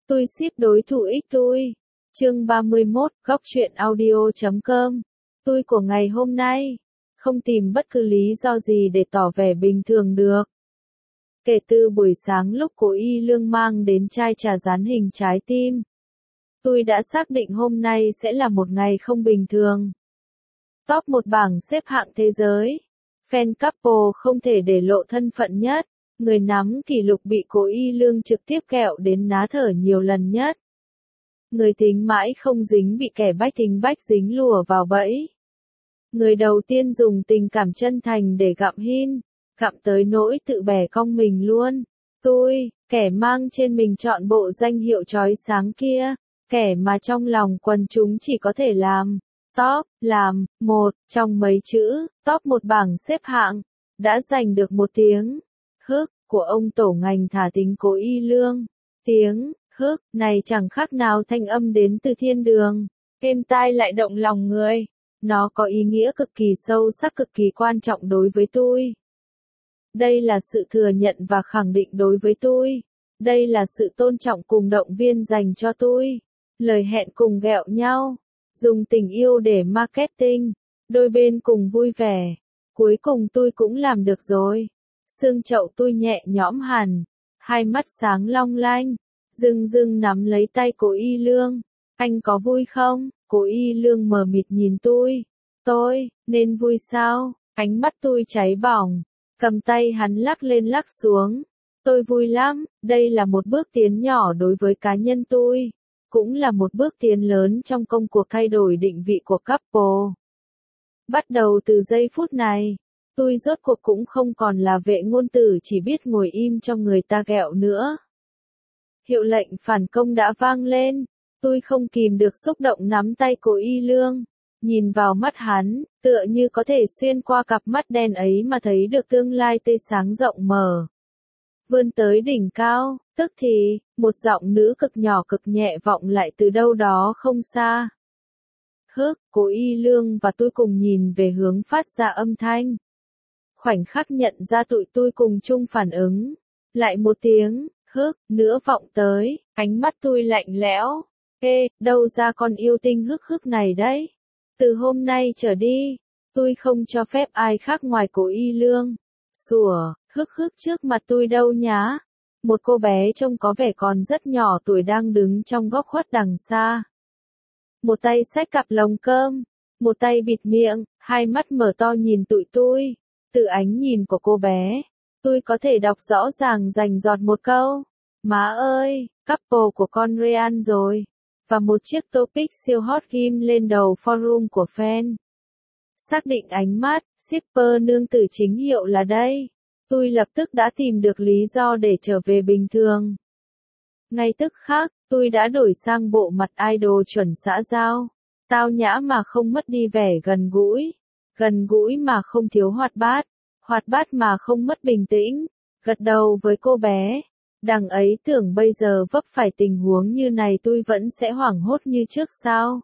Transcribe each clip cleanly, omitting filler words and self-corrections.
Tôi ship đối thủ ích tôi. Chương 31, góc truyện audio.com. Tôi của ngày hôm nay không tìm bất cứ lý do gì để tỏ vẻ bình thường được. Kể từ buổi sáng lúc cô Y Lương mang đến chai trà dán hình trái tim, tôi đã xác định hôm nay sẽ là một ngày không bình thường. Top 1 bảng xếp hạng thế giới. Fan couple không thể để lộ thân phận nhất. Người nắm kỷ lục bị cô Y Lương trực tiếp kẹo đến ná thở nhiều lần nhất. Người tính mãi không dính bị kẻ bách tính bách dính lùa vào bẫy. Người đầu tiên dùng tình cảm chân thành để gặm hin, gặm tới nỗi tự bẻ cong mình luôn. Tôi, kẻ mang trên mình trọn bộ danh hiệu chói sáng kia, kẻ mà trong lòng quần chúng chỉ có thể làm làm một trong mấy chữ, top 1 bảng xếp hạng, đã giành được một tiếng hức của ông tổ ngành thả tính cô Y Lương. Tiếng hức này chẳng khác nào thanh âm đến từ thiên đường, êm tai lại động lòng người. Nó có ý nghĩa cực kỳ sâu sắc, cực kỳ quan trọng đối với tôi. Đây là sự thừa nhận và khẳng định đối với tôi. Đây là sự tôn trọng cùng động viên dành cho tôi. Lời hẹn cùng ghẹo nhau. Dùng tình yêu để marketing. Đôi bên cùng vui vẻ. Cuối cùng tôi cũng làm được rồi. Xương chậu tôi nhẹ nhõm hẳn. Hai mắt sáng long lanh. Dưng dưng nắm lấy tay cô Y Lương. Anh có vui không? Cô Y Lương mờ mịt nhìn tôi. Tôi, nên vui sao? Ánh mắt tôi cháy bỏng. Cầm tay hắn lắc lên lắc xuống. Tôi vui lắm, đây là một bước tiến nhỏ đối với cá nhân tôi. Cũng là một bước tiến lớn trong công cuộc thay đổi định vị của couple. Bắt đầu từ giây phút này, tôi rốt cuộc cũng không còn là vệ ngôn tử chỉ biết ngồi im cho người ta ghẹo nữa. Hiệu lệnh phản công đã vang lên. Tôi không kìm được xúc động nắm tay cô Y Lương. Nhìn vào mắt hắn, tựa như có thể xuyên qua cặp mắt đen ấy mà thấy được tương lai tươi sáng rộng mở. Vươn tới đỉnh cao, tức thì, một giọng nữ cực nhỏ cực nhẹ vọng lại từ đâu đó không xa. Hức, cô Y Lương và tôi cùng nhìn về hướng phát ra âm thanh. Khoảnh khắc nhận ra tụi tôi cùng chung phản ứng. Lại một tiếng, hức, nữa vọng tới, ánh mắt tôi lạnh lẽo. Ê, đâu ra con yêu tinh hức hức này đấy? Từ hôm nay trở đi, tôi không cho phép ai khác ngoài cô Y Lương sủa hức hức trước mặt tôi đâu nhá. Một cô bé trông có vẻ còn rất nhỏ tuổi đang đứng trong góc khuất đằng xa. Một tay xách cặp lồng cơm, một tay bịt miệng, hai mắt mở to nhìn tụi tôi. Từ ánh nhìn của cô bé, tôi có thể đọc rõ ràng rành rọt một câu. Má ơi, couple của con Ryan rồi. Và một chiếc topic siêu hot ghim lên đầu forum của fan. Xác định ánh mắt, shipper nương tử chính hiệu là đây. Tôi lập tức đã tìm được lý do để trở về bình thường. Ngay tức khắc, tôi đã đổi sang bộ mặt idol chuẩn xã giao. Tao nhã mà không mất đi vẻ gần gũi mà không thiếu hoạt bát mà không mất bình tĩnh. Gật đầu với cô bé. Đằng ấy tưởng bây giờ vấp phải tình huống như này tôi vẫn sẽ hoảng hốt như trước sao?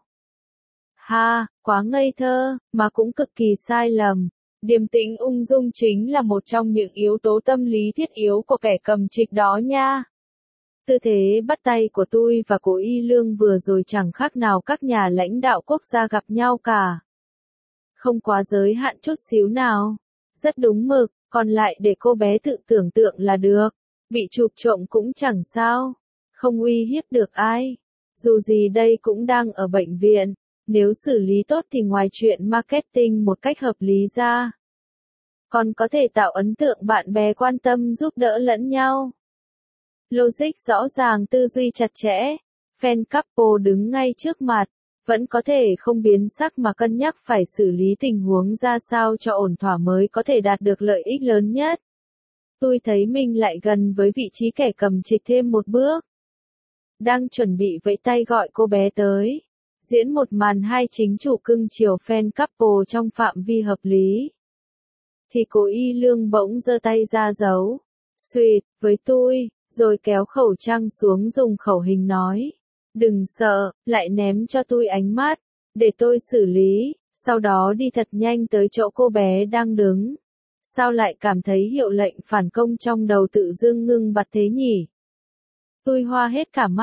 Ha, quá ngây thơ, mà cũng cực kỳ sai lầm. Điềm tĩnh ung dung chính là một trong những yếu tố tâm lý thiết yếu của kẻ cầm trịch đó nha. Tư thế bắt tay của tôi và cô Y Lương vừa rồi chẳng khác nào các nhà lãnh đạo quốc gia gặp nhau cả. Không quá giới hạn chút xíu nào. Rất đúng mực, còn lại để cô bé tự tưởng tượng là được. Bị chụp trộm cũng chẳng sao. Không uy hiếp được ai. Dù gì đây cũng đang ở bệnh viện. Nếu xử lý tốt thì ngoài chuyện marketing một cách hợp lý ra, còn có thể tạo ấn tượng bạn bè quan tâm giúp đỡ lẫn nhau. Logic rõ ràng, tư duy chặt chẽ. Fan couple đứng ngay trước mặt. Vẫn có thể không biến sắc mà cân nhắc phải xử lý tình huống ra sao cho ổn thỏa mới có thể đạt được lợi ích lớn nhất. Tôi thấy mình lại gần với vị trí kẻ cầm trịch thêm một bước. Đang chuẩn bị vẫy tay gọi cô bé tới. Diễn một màn hai chính chủ cưng chiều fan couple trong phạm vi hợp lý. Thì cô Y Lương bỗng giơ tay ra dấu "Sweet" với tôi, rồi kéo khẩu trang xuống dùng khẩu hình nói. Đừng sợ, lại ném cho tôi ánh mắt. Để tôi xử lý, sau đó đi thật nhanh tới chỗ cô bé đang đứng. Sao lại cảm thấy hiệu lệnh phản công trong đầu tự dưng ngưng bặt thế nhỉ? Tôi hoa hết cả mắt.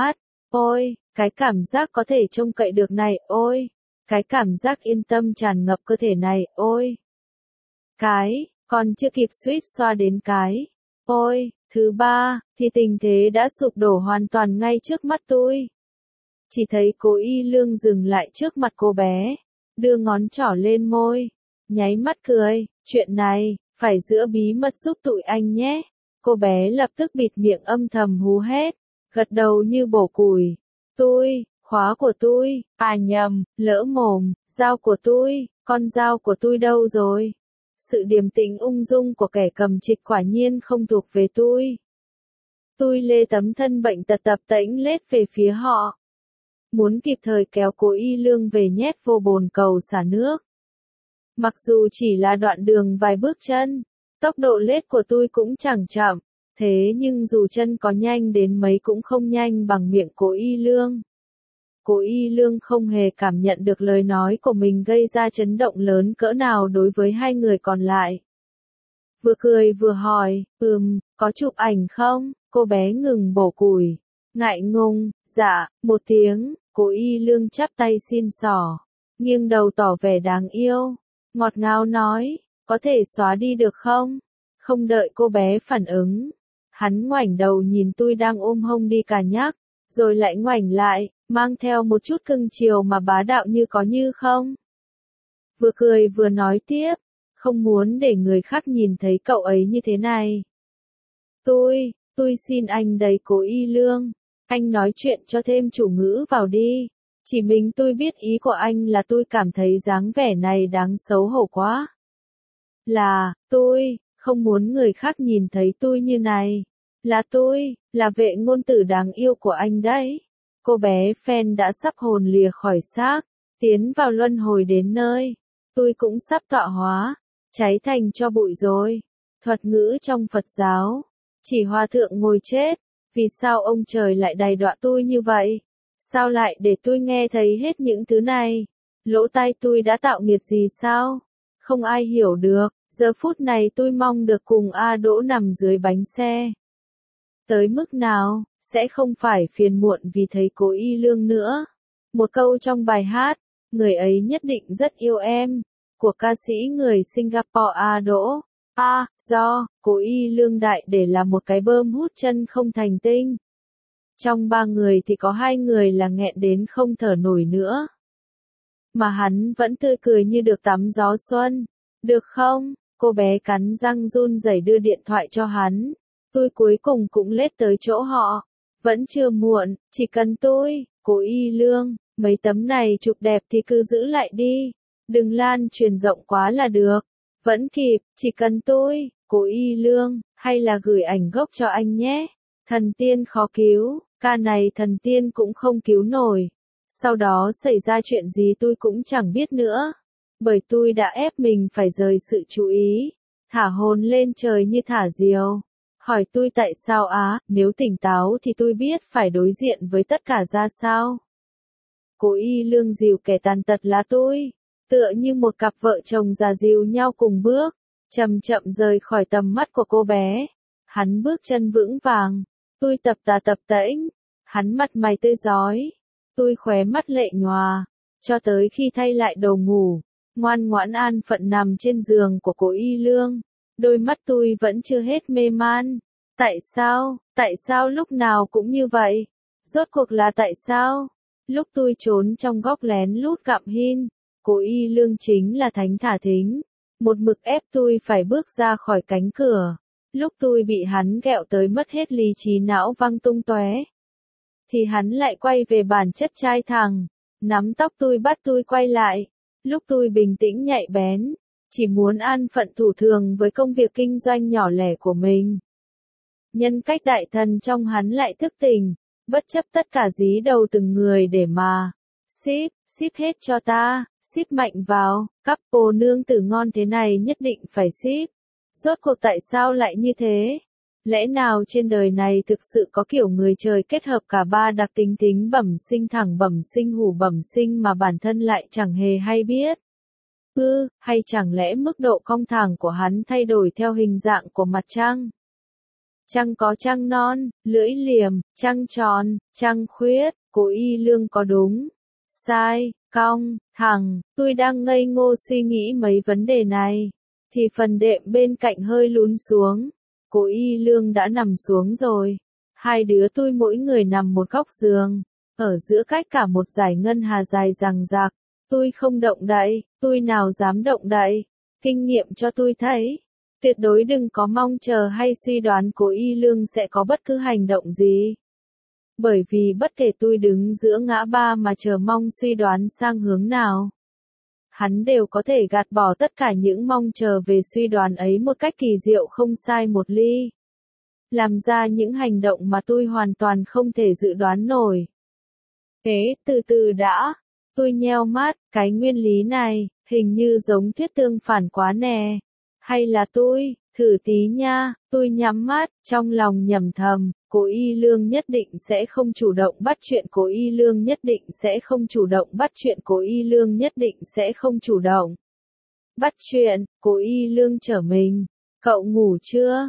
Ôi, cái cảm giác có thể trông cậy được này, ôi. Cái cảm giác yên tâm tràn ngập cơ thể này, ôi. Còn chưa kịp suýt xoa đến cái. Ôi, thứ ba, thì tình thế đã sụp đổ hoàn toàn ngay trước mắt tôi. Chỉ thấy Cố Y Lương dừng lại trước mặt cô bé, đưa ngón trỏ lên môi, nháy mắt cười, chuyện này, phải giữ bí mật giúp tụi anh nhé. Cô bé lập tức bịt miệng âm thầm hú hét, gật đầu như bổ củi. Khóa của tôi, à nhầm, lỡ mồm, dao của tôi, con dao của tôi đâu rồi? Sự điềm tĩnh ung dung của kẻ cầm trịch quả nhiên không thuộc về tôi. Tôi lê tấm thân bệnh tật tập tễnh lết về phía họ. Muốn kịp thời kéo Cố Y Lương về nhét vô bồn cầu xả nước. Mặc dù chỉ là đoạn đường vài bước chân, tốc độ lết của tôi cũng chẳng chậm, thế nhưng dù chân có nhanh đến mấy cũng không nhanh bằng miệng Cố Y Lương. Cố Y Lương không hề cảm nhận được lời nói của mình gây ra chấn động lớn cỡ nào đối với hai người còn lại. Vừa cười vừa hỏi, có chụp ảnh không? Cô bé ngừng bổ củi, ngại ngùng, dạ, một tiếng. Cố Y Lương chắp tay xin xỏ, nghiêng đầu tỏ vẻ đáng yêu, ngọt ngào nói, có thể xóa đi được không? Không đợi cô bé phản ứng, hắn ngoảnh đầu nhìn tôi đang ôm hông đi cà nhắc, rồi lại ngoảnh lại, mang theo một chút cưng chiều mà bá đạo như có như không. Vừa cười vừa nói tiếp, không muốn để người khác nhìn thấy cậu ấy như thế này. Tôi xin anh đấy Cố Y Lương. Anh nói chuyện cho thêm chủ ngữ vào đi. Chỉ mình tôi biết ý của anh là tôi cảm thấy dáng vẻ này đáng xấu hổ quá. Tôi không muốn người khác nhìn thấy tôi như này. Là vệ ngôn tử đáng yêu của anh đấy. Cô bé Phen đã sắp hồn lìa khỏi xác, tiến vào luân hồi đến nơi. Tôi cũng sắp tọa hóa, cháy thành tro bụi rồi. Thuật ngữ trong Phật giáo, chỉ hòa thượng ngồi chết. Vì sao ông trời lại đày đọa tôi như vậy? Sao lại để tôi nghe thấy hết những thứ này? Lỗ tai tôi đã tạo nghiệt gì sao? Không ai hiểu được, giờ phút này tôi mong được cùng A Đỗ nằm dưới bánh xe. Tới mức nào, sẽ không phải phiền muộn vì thấy Cố Y Lương nữa. Một câu trong bài hát, người ấy nhất định rất yêu em, của ca sĩ người Singapore A Đỗ. Do Cố Y Lương đại để là một cái bơm hút chân không thành tinh. Trong 3 người thì có 2 người là nghẹn đến không thở nổi nữa. Mà hắn vẫn tươi cười như được tắm gió xuân. Được không? Cô bé cắn răng run rẩy đưa điện thoại cho hắn. Tôi cuối cùng cũng lết tới chỗ họ. Vẫn chưa muộn, chỉ cần tôi, Cố Y Lương, mấy tấm này chụp đẹp thì cứ giữ lại đi. Đừng lan truyền rộng quá là được. Vẫn kịp, chỉ cần tôi, Cố Y Lương, hay là gửi ảnh gốc cho anh nhé. Thần tiên khó cứu, ca này thần tiên cũng không cứu nổi. Sau đó xảy ra chuyện gì tôi cũng chẳng biết nữa. Bởi tôi đã ép mình phải rời sự chú ý, thả hồn lên trời như thả diều. Hỏi tôi tại sao nếu tỉnh táo thì tôi biết phải đối diện với tất cả ra sao. Cố Y Lương dìu kẻ tàn tật là tôi. Tựa như một cặp vợ chồng già dìu nhau cùng bước, chậm chậm rời khỏi tầm mắt của cô bé. Hắn bước chân vững vàng, tôi tập tà tập tễnh, hắn mặt mày tươi rói, tôi khóe mắt lệ nhòa, cho tới khi thay lại đồ ngủ, ngoan ngoãn an phận nằm trên giường của Cố Y Lương, đôi mắt tôi vẫn chưa hết mê man. Tại sao lúc nào cũng như vậy? Rốt cuộc là tại sao? Lúc tôi trốn trong góc lén lút gặm hin, Cố Y Lương chính là thánh thả thính, một mực ép tôi phải bước ra khỏi cánh cửa. Lúc tôi bị hắn ghẹo tới mất hết lý trí não văng tung tóe, thì hắn lại quay về bản chất trai thẳng, nắm tóc tôi bắt tôi quay lại. Lúc tôi bình tĩnh nhạy bén, chỉ muốn an phận thủ thường với công việc kinh doanh nhỏ lẻ của mình. Nhân cách đại thần trong hắn lại thức tỉnh, bất chấp tất cả dí đầu từng người để mà ship hết cho ta, ship mạnh vào, cắp cô nương tử ngon thế này nhất định phải ship. Rốt cuộc tại sao lại như thế? Lẽ nào trên đời này thực sự có kiểu người trời kết hợp cả ba đặc tính tính bẩm sinh thẳng bẩm sinh hủ bẩm sinh mà bản thân lại chẳng hề hay biết? Hay chẳng lẽ mức độ cong thẳng của hắn thay đổi theo hình dạng của mặt trăng? Trăng có trăng non, lưỡi liềm, trăng tròn, trăng khuyết, Cố Y Lương có đúng, sai, cong, thẳng, tôi đang ngây ngô suy nghĩ mấy vấn đề này, thì phần đệm bên cạnh hơi lún xuống. Cố Y Lương đã nằm xuống rồi. Hai đứa tôi mỗi người nằm một góc giường, ở giữa cách cả một dải ngân hà dài dằng dặc. Tôi không động đậy, tôi nào dám động đậy. Kinh nghiệm cho tôi thấy, tuyệt đối đừng có mong chờ hay suy đoán Cố Y Lương sẽ có bất cứ hành động gì. Bởi vì bất kể tôi đứng giữa ngã ba mà chờ mong suy đoán sang hướng nào, hắn đều có thể gạt bỏ tất cả những mong chờ về suy đoán ấy một cách kỳ diệu không sai một ly. Làm ra những hành động mà tôi hoàn toàn không thể dự đoán nổi. Thế, từ từ đã. Tôi nheo mắt, cái nguyên lý này, hình như giống thuyết tương phản quá nè. Hay là tôi, thử tí nha, tôi nhắm mắt, trong lòng nhẩm thầm, Cố Y Lương nhất định sẽ không chủ động bắt chuyện, Cố Y Lương nhất định sẽ không chủ động bắt chuyện, Cố Y Lương nhất định sẽ không chủ động bắt chuyện. Cố Y Lương trở mình. Cậu ngủ chưa?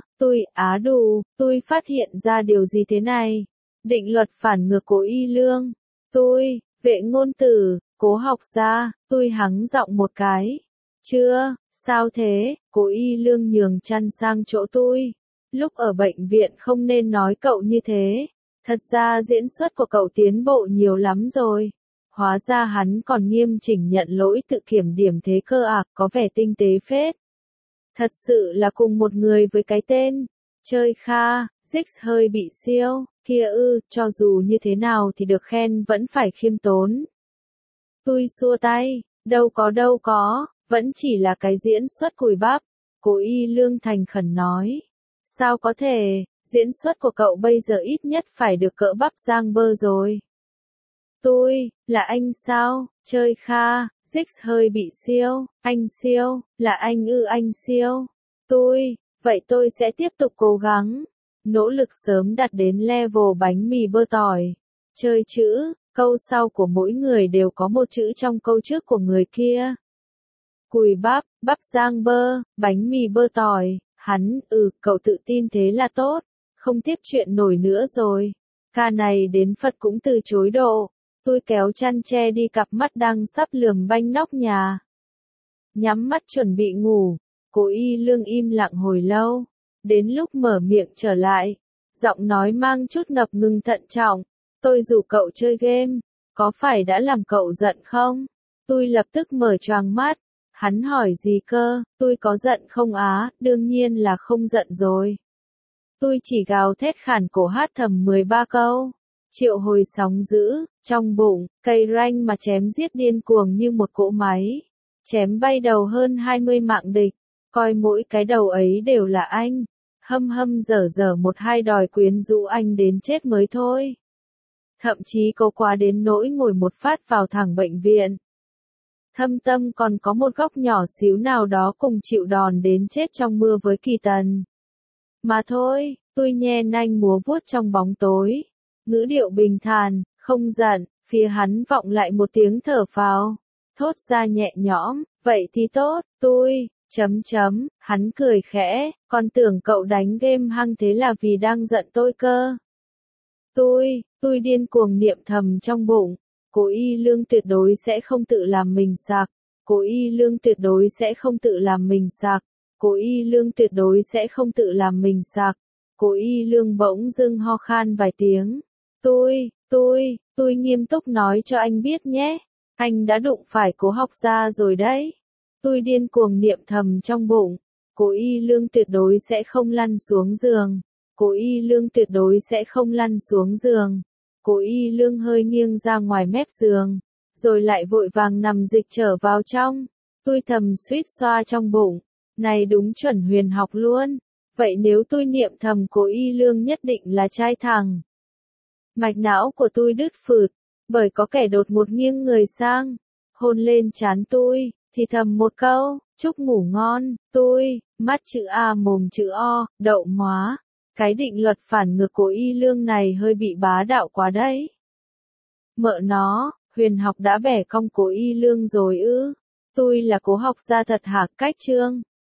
Tôi phát hiện ra điều gì thế này? Định luật phản ngược Cố Y Lương. Vệ ngôn tử, Cố học gia, tôi hắng giọng một cái. Chưa, sao thế? Cố Y Lương nhường chăn sang chỗ tôi. Lúc ở bệnh viện không nên nói cậu như thế. Thật ra diễn xuất của cậu tiến bộ nhiều lắm rồi. Hóa ra hắn còn nghiêm chỉnh nhận lỗi tự kiểm điểm thế cơ à, có vẻ tinh tế phết. Thật sự là cùng một người với cái tên. Chơi Kha, Dix hơi bị siêu, kia cho dù như thế nào thì được khen vẫn phải khiêm tốn. Tôi xua tay, đâu có, vẫn chỉ là cái diễn xuất cùi bắp. Cố Y Lương thành khẩn nói. Sao có thể, diễn xuất của cậu bây giờ ít nhất phải được cỡ bắp giang bơ rồi. Là anh sao? Chơi Kha, Dix hơi bị siêu, anh siêu, là anh siêu. Vậy tôi sẽ tiếp tục cố gắng. Nỗ lực sớm đạt đến level bánh mì bơ tỏi. Chơi chữ, câu sau của mỗi người đều có một chữ trong câu trước của người kia. Cùi bắp, bắp rang bơ, bánh mì bơ tỏi, cậu tự tin thế là tốt. Không tiếp chuyện nổi nữa rồi. Ca này đến Phật cũng từ chối độ. Tôi kéo chăn che đi cặp mắt đang sắp lườm banh nóc nhà. Nhắm mắt chuẩn bị ngủ. Cố Y Lương im lặng hồi lâu. Đến lúc mở miệng trở lại, giọng nói mang chút ngập ngừng thận trọng. Tôi rủ cậu chơi game, có phải đã làm cậu giận không? Tôi lập tức mở choàng mắt. Hắn hỏi gì cơ, tôi có giận không á, đương nhiên là không giận rồi. Tôi chỉ gào thét khản cổ hát thầm 13 câu. Triệu hồi sóng dữ, trong bụng, cây ranh mà chém giết điên cuồng như một cỗ máy. Chém bay đầu hơn 20 mạng địch, coi mỗi cái đầu ấy đều là anh. Hâm dở một hai đòi quyến rũ anh đến chết mới thôi. Thậm chí có quá đến nỗi ngồi một phát vào thẳng bệnh viện. Thâm tâm còn có một góc nhỏ xíu nào đó cùng chịu đòn đến chết trong mưa với Kỳ Tần. Mà thôi, tôi nhe nanh múa vuốt trong bóng tối. Ngữ điệu bình thản, không giận, phía hắn vọng lại một tiếng thở phào. Thốt ra nhẹ nhõm, vậy thì tốt, hắn cười khẽ, còn tưởng cậu đánh game hăng thế là vì đang giận tôi cơ. Tôi điên cuồng niệm thầm trong bụng, Cố Y Lương tuyệt đối sẽ không tự làm mình sặc, Cố Y Lương tuyệt đối sẽ không tự làm mình sặc, Cố Y Lương tuyệt đối sẽ không tự làm mình sặc. Cố Y Lương bỗng dưng ho khan vài tiếng. Tôi nghiêm túc nói cho anh biết nhé, anh đã đụng phải Cố học gia rồi đấy. Tôi điên cuồng niệm thầm trong bụng, Cố Y Lương tuyệt đối sẽ không lăn xuống giường. Cố Y Lương tuyệt đối sẽ không lăn xuống giường. Cố Y Lương hơi nghiêng ra ngoài mép giường, rồi lại vội vàng nằm dịch trở vào trong. Tôi thầm suýt xoa trong bụng, này đúng chuẩn huyền học luôn. Vậy nếu tôi niệm thầm Cố Y Lương nhất định là trai thẳng. Mạch não của tôi đứt phượt, bởi có kẻ đột ngột nghiêng người sang, hôn lên trán tôi, thì thầm một câu, chúc ngủ ngon. Mắt chữ A mồm chữ O, đậu móa. Cái định luật phản ngược Cố Y Lương này hơi bị bá đạo quá đấy. Mợ nó, huyền học đã bẻ cong Cố Y Lương rồi ư? Tôi là Cố học gia thật hả? Cách chương